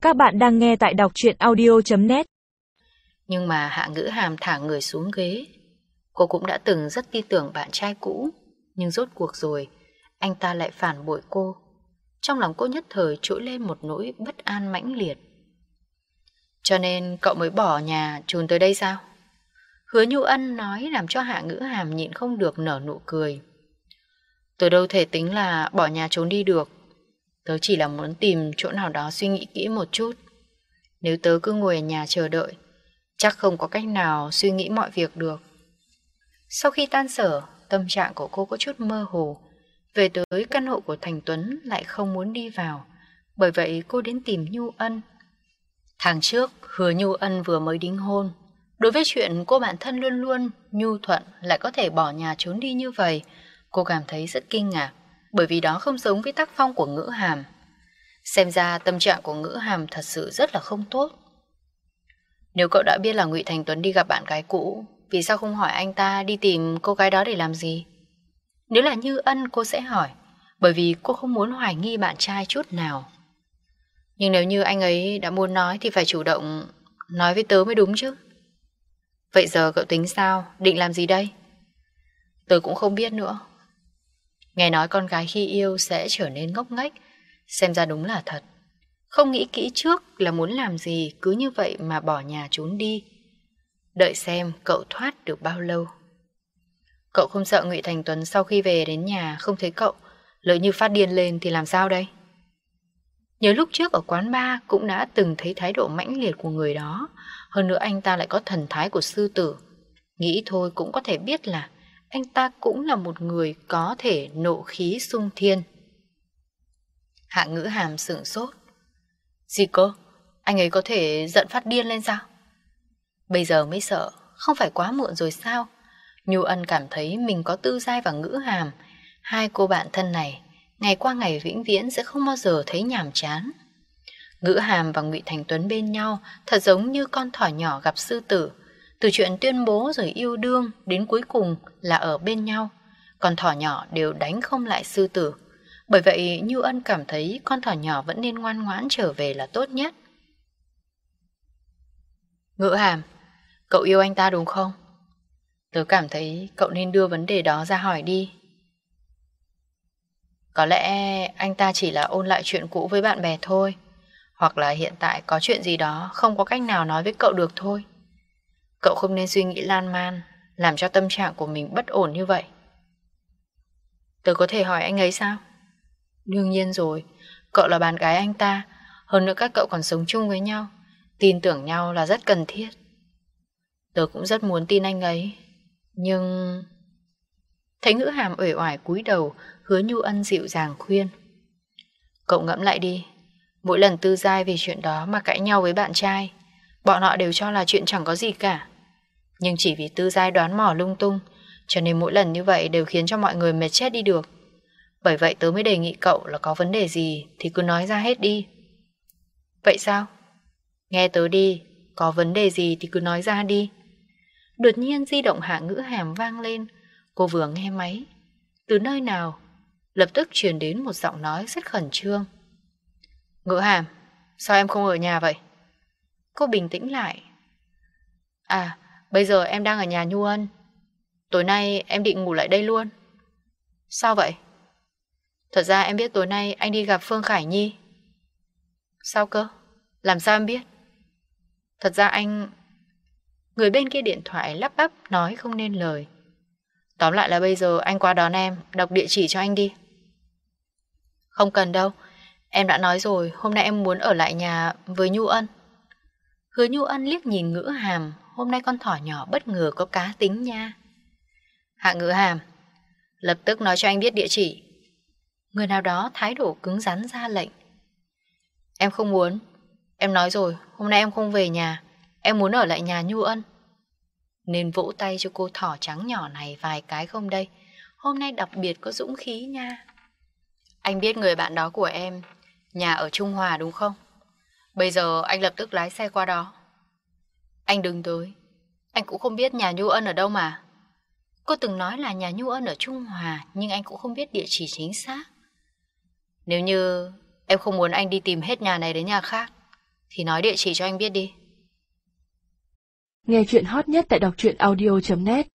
Các bạn đang nghe tại đọc truyện audio.net. Nhưng mà Hạ Ngữ Hàm thả người xuống ghế. Cô cũng đã từng rất tin tưởng bạn trai cũ, nhưng rốt cuộc rồi anh ta lại phản bội cô. Trong lòng cô nhất thời trỗi lên một nỗi bất an mãnh liệt. Cho nên cậu mới bỏ nhà trốn tới đây sao? Hứa Nhu Ân nói làm cho Hạ Ngữ Hàm nhịn không được nở nụ cười. Tôi đâu thể tính là bỏ nhà trốn đi được. Tớ chỉ là muốn tìm chỗ nào đó suy nghĩ kỹ một chút. Nếu tớ cứ ngồi ở nhà chờ đợi, chắc không có cách nào suy nghĩ mọi việc được. Sau khi tan sở, tâm trạng của cô có chút mơ hồ. Về tới căn hộ của Thành Tuấn lại không muốn đi vào. Bởi vậy cô đến tìm Nhu Ân. Tháng trước, Hứa Nhu Ân vừa mới đính hôn. Đối với chuyện cô bạn thân luôn luôn nhu thuận lại có thể bỏ nhà trốn đi như vậy, cô cảm thấy rất kinh ngạc. Bởi vì đó không giống với tác phong của Ngữ Hàm. Xem ra tâm trạng của Ngữ Hàm thật sự rất là không tốt. Nếu cậu đã biết là Ngụy Thành Tuấn đi gặp bạn gái cũ, vì sao không hỏi anh ta đi tìm cô gái đó để làm gì? Nếu là Như Ân cô sẽ hỏi, bởi vì cô không muốn hoài nghi bạn trai chút nào. Nhưng nếu như anh ấy đã muốn nói thì phải chủ động nói với tớ mới đúng chứ. Vậy giờ cậu tính sao? Định làm gì đây? Tớ cũng không biết nữa. Nghe nói con gái khi yêu sẽ trở nên ngốc nghếch, xem ra đúng là thật. Không nghĩ kỹ trước là muốn làm gì, cứ như vậy mà bỏ nhà trốn đi. Đợi xem cậu thoát được bao lâu. Cậu không sợ Ngụy Thành Tuấn sau khi về đến nhà không thấy cậu, lỡ như phát điên lên thì làm sao đây? Nhớ lúc trước ở quán bar cũng đã từng thấy thái độ mãnh liệt của người đó. Hơn nữa anh ta lại có thần thái của sư tử. Nghĩ thôi cũng có thể biết là anh ta cũng là một người có thể nộ khí xung thiên. Hạ Ngữ Hàm sửng sốt. Gì cơ? Anh ấy có thể giận phát điên lên sao? Bây giờ mới sợ, không phải quá muộn rồi sao? Nhu Ân cảm thấy mình có Tư Giai và Ngữ Hàm. Hai cô bạn thân này, ngày qua ngày vĩnh viễn sẽ không bao giờ thấy nhàm chán. Ngữ Hàm và Ngụy Thành Tuấn bên nhau thật giống như con thỏ nhỏ gặp sư tử. Từ chuyện tuyên bố rồi yêu đương đến cuối cùng là ở bên nhau. Con thỏ nhỏ đều đánh không lại sư tử. Bởi vậy Nhu Ân cảm thấy con thỏ nhỏ vẫn nên ngoan ngoãn trở về là tốt nhất. Ngữ Hàm, cậu yêu anh ta đúng không? Tớ cảm thấy cậu nên đưa vấn đề đó ra hỏi đi. Có lẽ anh ta chỉ là ôn lại chuyện cũ với bạn bè thôi. Hoặc là hiện tại có chuyện gì đó không có cách nào nói với cậu được thôi. Cậu không nên suy nghĩ lan man, làm cho tâm trạng của mình bất ổn như vậy. Tớ có thể hỏi anh ấy sao? Đương nhiên rồi, cậu là bạn gái anh ta. Hơn nữa các cậu còn sống chung với nhau. Tin tưởng nhau là rất cần thiết. Tớ cũng rất muốn tin anh ấy. Nhưng... Thấy Ngữ Hàm uể oải cúi đầu, Hứa Nhu Ân dịu dàng khuyên. Cậu ngẫm lại đi. Mỗi lần Tư Giai vì chuyện đó mà cãi nhau với bạn trai, bọn họ đều cho là chuyện chẳng có gì cả. Nhưng chỉ vì Tư Giai đoán mò lung tung, cho nên mỗi lần như vậy đều khiến cho mọi người mệt chết đi được. Bởi vậy tớ mới đề nghị cậu là có vấn đề gì thì cứ nói ra hết đi. Vậy sao? Nghe tớ đi, có vấn đề gì thì cứ nói ra đi. Đột nhiên di động Hạ Ngữ Hàm vang lên. Cô vừa nghe máy, từ nơi nào lập tức truyền đến một giọng nói rất khẩn trương. Ngữ Hàm, sao em không ở nhà vậy? Cô bình tĩnh lại. À, bây giờ em đang ở nhà Nhu Ân. Tối nay em định ngủ lại đây luôn. Sao vậy? Thật ra em biết tối nay anh đi gặp Phương Khải Nhi. Sao cơ? Làm sao em biết? Thật ra anh... Người bên kia điện thoại lắp bắp nói không nên lời. Tóm lại là bây giờ anh qua đón em, đọc địa chỉ cho anh đi. Không cần đâu. Em đã nói rồi, hôm nay em muốn ở lại nhà với Nhu Ân. Hứa Nhu Ân liếc nhìn Ngữ Hàm. Hôm nay con thỏ nhỏ bất ngờ có cá tính nha. Hạ Ngữ Hàm, lập tức nói cho anh biết địa chỉ. Người nào đó thái độ cứng rắn ra lệnh. Em không muốn. Em nói rồi, hôm nay em không về nhà. Em muốn ở lại nhà Nhu Ân. Nên vỗ tay cho cô thỏ trắng nhỏ này vài cái không đây. Hôm nay đặc biệt có dũng khí nha. Anh biết người bạn đó của em nhà ở Trung Hòa đúng không? Bây giờ anh lập tức lái xe qua đó. Anh đừng tới. Anh cũng không biết nhà Nhu Ân ở đâu mà. Cô từng nói là nhà Nhu Ân ở Trung Hòa, nhưng anh cũng không biết địa chỉ chính xác. Nếu như em không muốn anh đi tìm hết nhà này đến nhà khác, Thì nói địa chỉ cho anh biết đi. Nghe chuyện hot nhất tại đọc truyện audio.net